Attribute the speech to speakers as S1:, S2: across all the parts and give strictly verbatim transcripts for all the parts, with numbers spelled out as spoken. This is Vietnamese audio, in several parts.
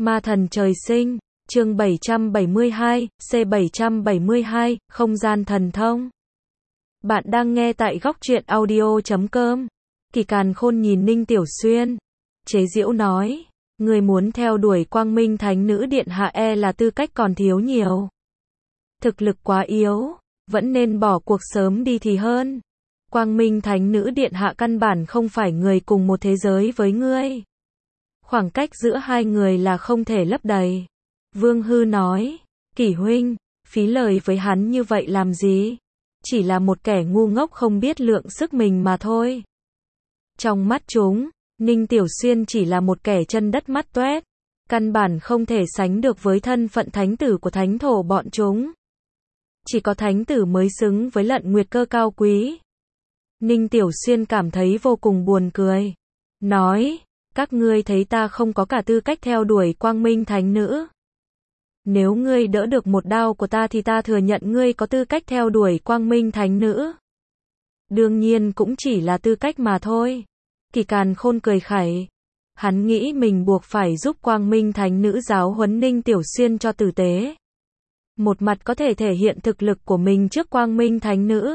S1: Ma thần trời sinh, chương bảy trăm bảy mươi hai, C bảy trăm bảy mươi hai, không gian thần thông. Bạn đang nghe tại góc truyện audio chấm com. Kỳ Càn Khôn nhìn Ninh Tiểu Xuyên, chế giễu nói, người muốn theo đuổi Quang Minh Thánh Nữ Điện Hạ e là tư cách còn thiếu nhiều. Thực lực quá yếu, vẫn nên bỏ cuộc sớm đi thì hơn. Quang Minh Thánh Nữ Điện Hạ căn bản không phải người cùng một thế giới với ngươi. Khoảng cách giữa hai người là không thể lấp đầy. Vương Hư nói, Kỷ huynh, phí lời với hắn như vậy làm gì? Chỉ là một kẻ ngu ngốc không biết lượng sức mình mà thôi. Trong mắt chúng, Ninh Tiểu Xuyên chỉ là một kẻ chân đất mắt toét, căn bản không thể sánh được với thân phận thánh tử của thánh thổ bọn chúng. Chỉ có thánh tử mới xứng với Lận Nguyệt Cơ cao quý. Ninh Tiểu Xuyên cảm thấy vô cùng buồn cười. Nói, các ngươi thấy ta không có cả tư cách theo đuổi Quang Minh Thánh Nữ. Nếu ngươi đỡ được một đao của ta thì ta thừa nhận ngươi có tư cách theo đuổi Quang Minh Thánh Nữ. Đương nhiên cũng chỉ là tư cách mà thôi. Kỳ Càn Khôn cười khẩy. Hắn nghĩ mình buộc phải giúp Quang Minh Thánh Nữ giáo huấn Ninh Tiểu Xuyên cho tử tế. Một mặt có thể thể hiện thực lực của mình trước Quang Minh Thánh Nữ.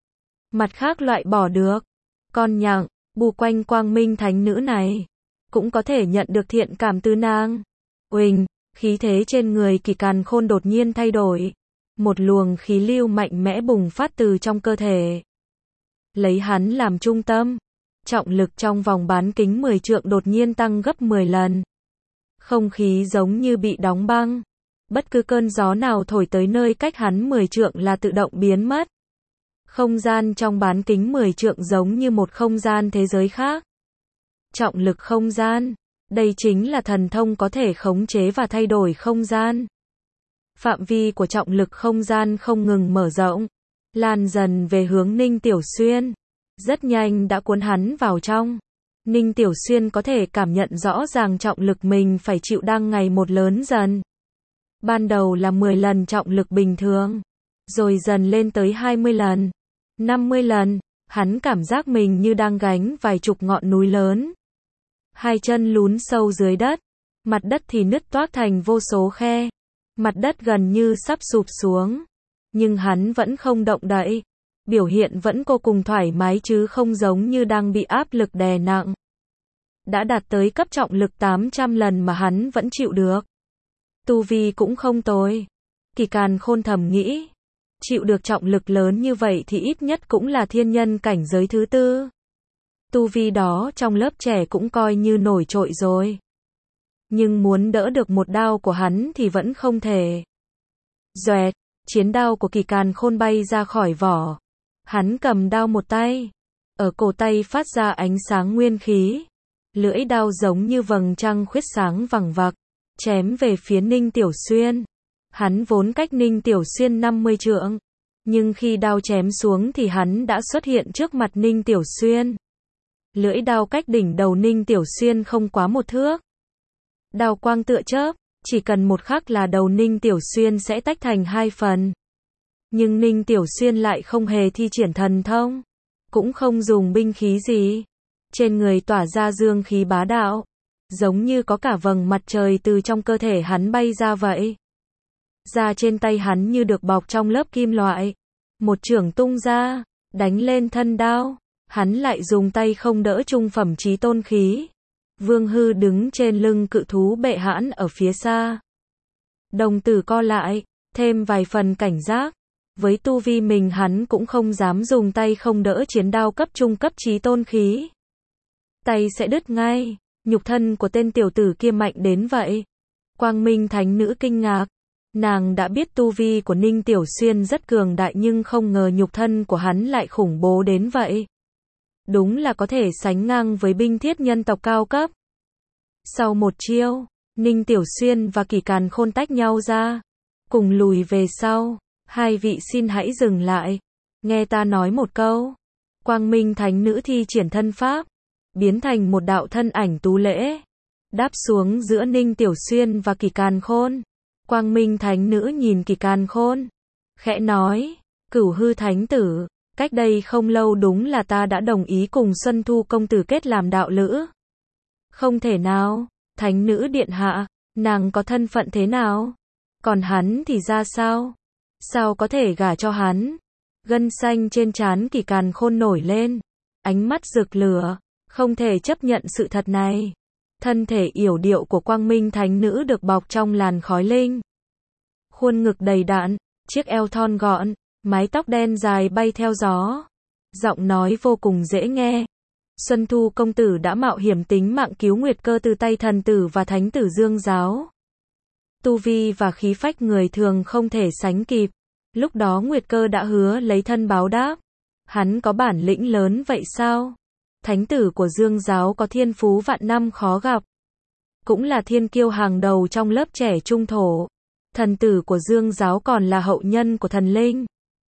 S1: Mặt khác loại bỏ được con nhặng, bù quanh Quang Minh Thánh Nữ này. Cũng có thể nhận được thiện cảm từ nàng. Uỳnh, khí thế trên người Kỳ Càn Khôn đột nhiên thay đổi. Một luồng khí lưu mạnh mẽ bùng phát từ trong cơ thể. Lấy hắn làm trung tâm. Trọng lực trong vòng bán kính mười trượng đột nhiên tăng gấp mười lần. Không khí giống như bị đóng băng. Bất cứ cơn gió nào thổi tới nơi cách hắn mười trượng là tự động biến mất. Không gian trong bán kính mười trượng giống như một không gian thế giới khác. Trọng lực không gian. Đây chính là thần thông có thể khống chế và thay đổi không gian. Phạm vi của trọng lực không gian không ngừng mở rộng. Lan dần về hướng Ninh Tiểu Xuyên. Rất nhanh đã cuốn hắn vào trong. Ninh Tiểu Xuyên có thể cảm nhận rõ ràng trọng lực mình phải chịu đang ngày một lớn dần. Ban đầu là mười lần trọng lực bình thường. Rồi dần lên tới hai mươi lần. năm mươi lần. Hắn cảm giác mình như đang gánh vài chục ngọn núi lớn. Hai chân lún sâu dưới đất. Mặt đất thì nứt toác thành vô số khe. Mặt đất gần như sắp sụp xuống. Nhưng hắn vẫn không động đậy. Biểu hiện vẫn vô cùng thoải mái chứ không giống như đang bị áp lực đè nặng. Đã đạt tới cấp trọng lực tám trăm lần mà hắn vẫn chịu được. Tu vi cũng không tồi. Kỳ Càn Khôn thầm nghĩ. Chịu được trọng lực lớn như vậy thì ít nhất cũng là thiên nhân cảnh giới thứ tư. Tu vi đó trong lớp trẻ cũng coi như nổi trội rồi. Nhưng muốn đỡ được một đao của hắn thì vẫn không thể. Doẹt, chiến đao của Kỳ Càn Khôn bay ra khỏi vỏ. Hắn cầm đao một tay. Ở cổ tay phát ra ánh sáng nguyên khí. Lưỡi đao giống như vầng trăng khuyết sáng vằng vặc. Chém về phía Ninh Tiểu Xuyên. Hắn vốn cách Ninh Tiểu Xuyên năm mươi trượng. Nhưng khi đao chém xuống thì hắn đã xuất hiện trước mặt Ninh Tiểu Xuyên. Lưỡi đao cách đỉnh đầu Ninh Tiểu Xuyên không quá một thước. Đao quang tựa chớp, chỉ cần một khắc là đầu Ninh Tiểu Xuyên sẽ tách thành hai phần. Nhưng Ninh Tiểu Xuyên lại không hề thi triển thần thông, cũng không dùng binh khí gì. Trên người tỏa ra dương khí bá đạo, giống như có cả vầng mặt trời từ trong cơ thể hắn bay ra vậy. Da trên tay hắn như được bọc trong lớp kim loại. Một chưởng tung ra, đánh lên thân đao. Hắn lại dùng tay không đỡ trung phẩm chí tôn khí. Vương Hư đứng trên lưng cự thú bệ hãn ở phía xa. Đồng tử co lại, thêm vài phần cảnh giác. Với tu vi mình hắn cũng không dám dùng tay không đỡ chiến đao cấp trung cấp chí tôn khí. Tay sẽ đứt ngay, nhục thân của tên tiểu tử kia mạnh đến vậy. Quang Minh Thánh Nữ kinh ngạc. Nàng đã biết tu vi của Ninh Tiểu Xuyên rất cường đại nhưng không ngờ nhục thân của hắn lại khủng bố đến vậy. Đúng là có thể sánh ngang với binh thiết nhân tộc cao cấp. Sau một chiêu, Ninh Tiểu Xuyên và Kỳ Càn Khôn tách nhau ra. Cùng lùi về sau. Hai vị xin hãy dừng lại. Nghe ta nói một câu. Quang Minh Thánh Nữ thi triển thân pháp. Biến thành một đạo thân ảnh tú lễ. Đáp xuống giữa Ninh Tiểu Xuyên và Kỳ Càn Khôn. Quang Minh Thánh Nữ nhìn Kỳ Càn Khôn. Khẽ nói. Cửu Hư Thánh Tử. Cách đây không lâu đúng là ta đã đồng ý cùng Xuân Thu công tử kết làm đạo lữ. Không thể nào. Thánh Nữ điện hạ. Nàng có thân phận thế nào? Còn hắn thì ra sao? Sao có thể gả cho hắn? Gân xanh trên trán Kỳ Càn Khôn nổi lên, ánh mắt rực lửa, không thể chấp nhận sự thật này. Thân thể yểu điệu của Quang Minh Thánh Nữ được bọc trong làn khói linh. Khuôn ngực đầy đặn, chiếc eo thon gọn, mái tóc đen dài bay theo gió. Giọng nói vô cùng dễ nghe. Xuân Thu công tử đã mạo hiểm tính mạng cứu Nguyệt Cơ từ tay thần tử và thánh tử Dương Giáo. Tu vi và khí phách người thường không thể sánh kịp. Lúc đó Nguyệt Cơ đã hứa lấy thân báo đáp. Hắn có bản lĩnh lớn vậy sao? Thánh tử của Dương Giáo có thiên phú vạn năm khó gặp. Cũng là thiên kiêu hàng đầu trong lớp trẻ trung thổ. Thần tử của Dương Giáo còn là hậu nhân của thần linh.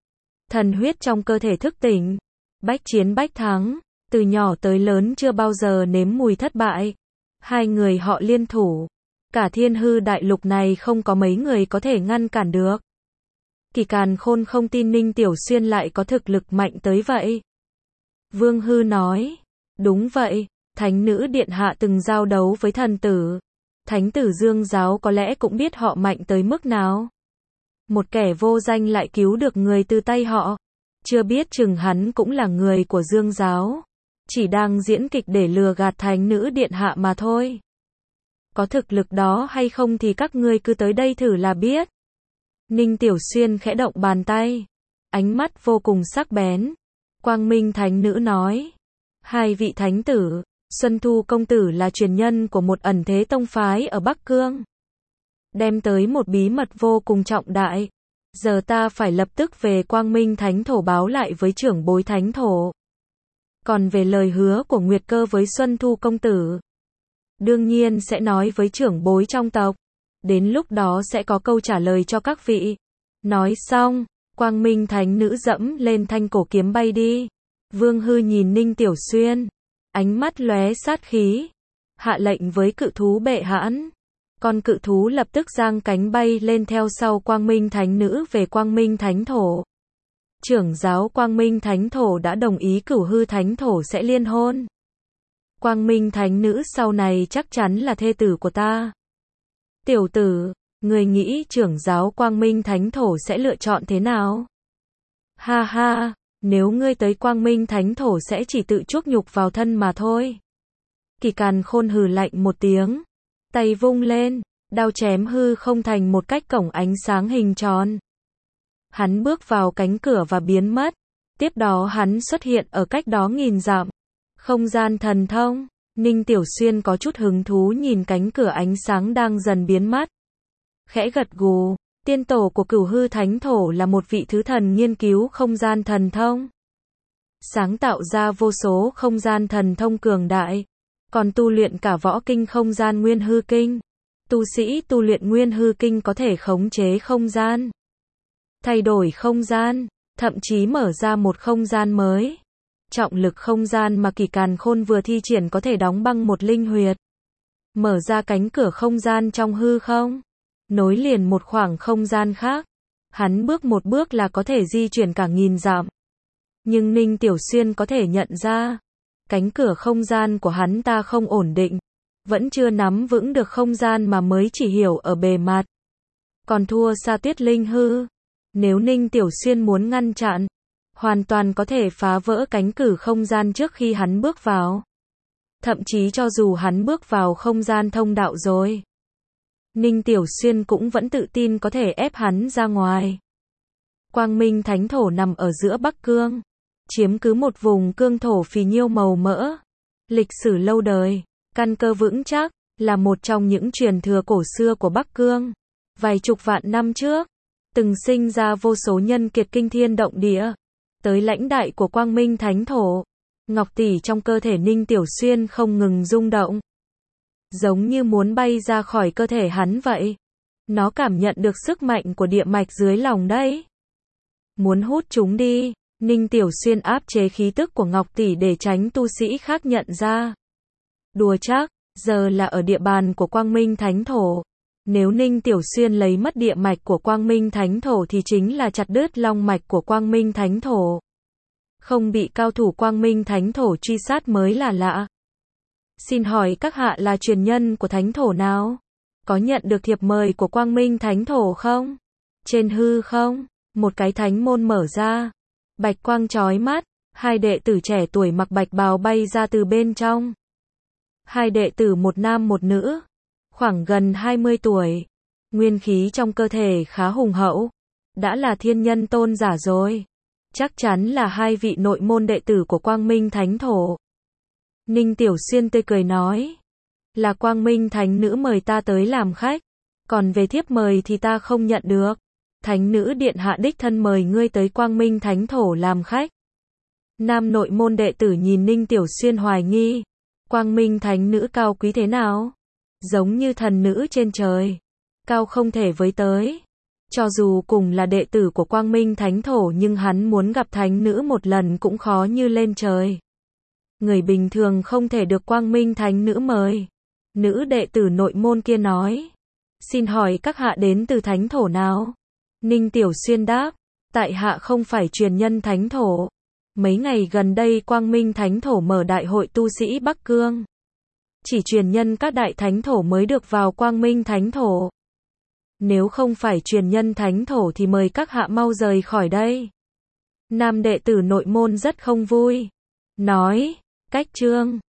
S1: Thần huyết trong cơ thể thức tỉnh. Bách chiến bách thắng. Từ nhỏ tới lớn chưa bao giờ nếm mùi thất bại. Hai người họ liên thủ. Cả thiên hư đại lục này không có mấy người có thể ngăn cản được. Kỳ Càn Khôn không tin Ninh Tiểu Xuyên lại có thực lực mạnh tới vậy. Vương Hư nói. Đúng vậy, Thánh Nữ Điện Hạ từng giao đấu với thần tử. Thánh tử Dương Giáo có lẽ cũng biết họ mạnh tới mức nào. Một kẻ vô danh lại cứu được người từ tay họ. Chưa biết chừng hắn cũng là người của Dương Giáo. Chỉ đang diễn kịch để lừa gạt Thánh Nữ Điện Hạ mà thôi. Có thực lực đó hay không thì các ngươi cứ tới đây thử là biết. Ninh Tiểu Xuyên khẽ động bàn tay. Ánh mắt vô cùng sắc bén. Quang Minh Thánh Nữ nói. Hai vị thánh tử, Xuân Thu công tử là truyền nhân của một ẩn thế tông phái ở Bắc Cương. Đem tới một bí mật vô cùng trọng đại. Giờ ta phải lập tức về Quang Minh Thánh Thổ báo lại với trưởng bối Thánh Thổ. Còn về lời hứa của Nguyệt Cơ với Xuân Thu công tử, đương nhiên sẽ nói với trưởng bối trong tộc. Đến lúc đó sẽ có câu trả lời cho các vị. Nói xong, Quang Minh Thánh Nữ dẫm lên thanh cổ kiếm bay đi. Vương Hư nhìn Ninh Tiểu Xuyên, ánh mắt lóe sát khí, hạ lệnh với cự thú bệ hãn. Con cự thú lập tức giang cánh bay lên theo sau Quang Minh Thánh Nữ về Quang Minh Thánh Thổ. Trưởng giáo Quang Minh Thánh Thổ đã đồng ý Cửu Hư Thánh Thổ sẽ liên hôn. Quang Minh Thánh Nữ sau này chắc chắn là thê tử của ta. Tiểu tử, người nghĩ trưởng giáo Quang Minh Thánh Thổ sẽ lựa chọn thế nào? Ha ha, nếu ngươi tới Quang Minh Thánh Thổ sẽ chỉ tự chuốc nhục vào thân mà thôi. Kỳ Càn Khôn hừ lạnh một tiếng, tay vung lên, đao chém hư không thành một cách cổng ánh sáng hình tròn. Hắn bước vào cánh cửa và biến mất. Tiếp đó hắn xuất hiện ở cách đó nghìn dặm. Không gian thần thông. Ninh Tiểu Xuyên có chút hứng thú nhìn cánh cửa ánh sáng đang dần biến mất. Khẽ gật gù, tiên tổ của Cửu Hư Thánh Thổ là một vị thứ thần nghiên cứu không gian thần thông. Sáng tạo ra vô số không gian thần thông cường đại. Còn tu luyện cả võ kinh không gian Nguyên Hư Kinh. Tu sĩ tu luyện Nguyên Hư Kinh có thể khống chế không gian, thay đổi không gian, thậm chí mở ra một không gian mới. Trọng lực không gian mà Kỳ Càn Khôn vừa thi triển có thể đóng băng một linh huyệt, mở ra cánh cửa không gian trong hư không, nối liền một khoảng không gian khác. Hắn bước một bước là có thể di chuyển cả nghìn dặm. Nhưng Ninh Tiểu Xuyên có thể nhận ra, cánh cửa không gian của hắn ta không ổn định, vẫn chưa nắm vững được không gian mà mới chỉ hiểu ở bề mặt. Còn thua xa Tuyết Linh Hư. Nếu Ninh Tiểu Xuyên muốn ngăn chặn, hoàn toàn có thể phá vỡ cánh cửa không gian trước khi hắn bước vào. Thậm chí cho dù hắn bước vào không gian thông đạo rồi, Ninh Tiểu Xuyên cũng vẫn tự tin có thể ép hắn ra ngoài. Quang Minh Thánh Thổ nằm ở giữa Bắc Cương, chiếm cứ một vùng cương thổ phì nhiêu màu mỡ. Lịch sử lâu đời, căn cơ vững chắc, là một trong những truyền thừa cổ xưa của Bắc Cương. Vài chục vạn năm trước, từng sinh ra vô số nhân kiệt kinh thiên động địa. Tới lãnh đại của Quang Minh Thánh Thổ, ngọc tỷ trong cơ thể Ninh Tiểu Xuyên không ngừng rung động, giống như muốn bay ra khỏi cơ thể hắn vậy. Nó cảm nhận được sức mạnh của địa mạch dưới lòng đấy. Muốn hút chúng đi, Ninh Tiểu Xuyên áp chế khí tức của ngọc tỷ để tránh tu sĩ khác nhận ra. Đùa chắc, giờ là ở địa bàn của Quang Minh Thánh Thổ. Nếu Ninh Tiểu Xuyên lấy mất địa mạch của Quang Minh Thánh Thổ thì chính là chặt đứt long mạch của Quang Minh Thánh Thổ. Không bị cao thủ Quang Minh Thánh Thổ truy sát mới là lạ. Xin hỏi các hạ là truyền nhân của Thánh Thổ nào? có nhận được thiệp mời của Quang Minh Thánh Thổ không? Trên hư không, một cái thánh môn mở ra, bạch quang chói mắt, hai đệ tử trẻ tuổi mặc bạch bào bay ra từ bên trong. Hai đệ tử một nam một nữ, khoảng gần hai mươi tuổi, nguyên khí trong cơ thể khá hùng hậu, đã là thiên nhân tôn giả rồi. Chắc chắn là hai vị nội môn đệ tử của Quang Minh Thánh Thổ. Ninh Tiểu Xuyên tươi cười nói, là Quang Minh Thánh Nữ mời ta tới làm khách, còn về thiếp mời thì ta không nhận được. Thánh Nữ điện hạ đích thân mời ngươi tới Quang Minh Thánh Thổ làm khách. Nam nội môn đệ tử nhìn Ninh Tiểu Xuyên hoài nghi, Quang Minh Thánh Nữ cao quý thế nào? Giống như thần nữ trên trời, cao không thể với tới. Cho dù cùng là đệ tử của Quang Minh Thánh Thổ nhưng hắn muốn gặp Thánh Nữ một lần cũng khó như lên trời. Người bình thường không thể được Quang Minh Thánh Nữ mời. Nữ đệ tử nội môn kia nói, xin hỏi các hạ đến từ Thánh Thổ nào? Ninh Tiểu Xuyên đáp, tại hạ không phải truyền nhân Thánh Thổ. Mấy ngày gần đây Quang Minh Thánh Thổ mở đại hội tu sĩ Bắc Cương. Chỉ truyền nhân các đại Thánh Thổ mới được vào Quang Minh Thánh Thổ. Nếu không phải truyền nhân Thánh Thổ thì mời các hạ mau rời khỏi đây. Nam đệ tử nội môn rất không vui. Nói, cách chương.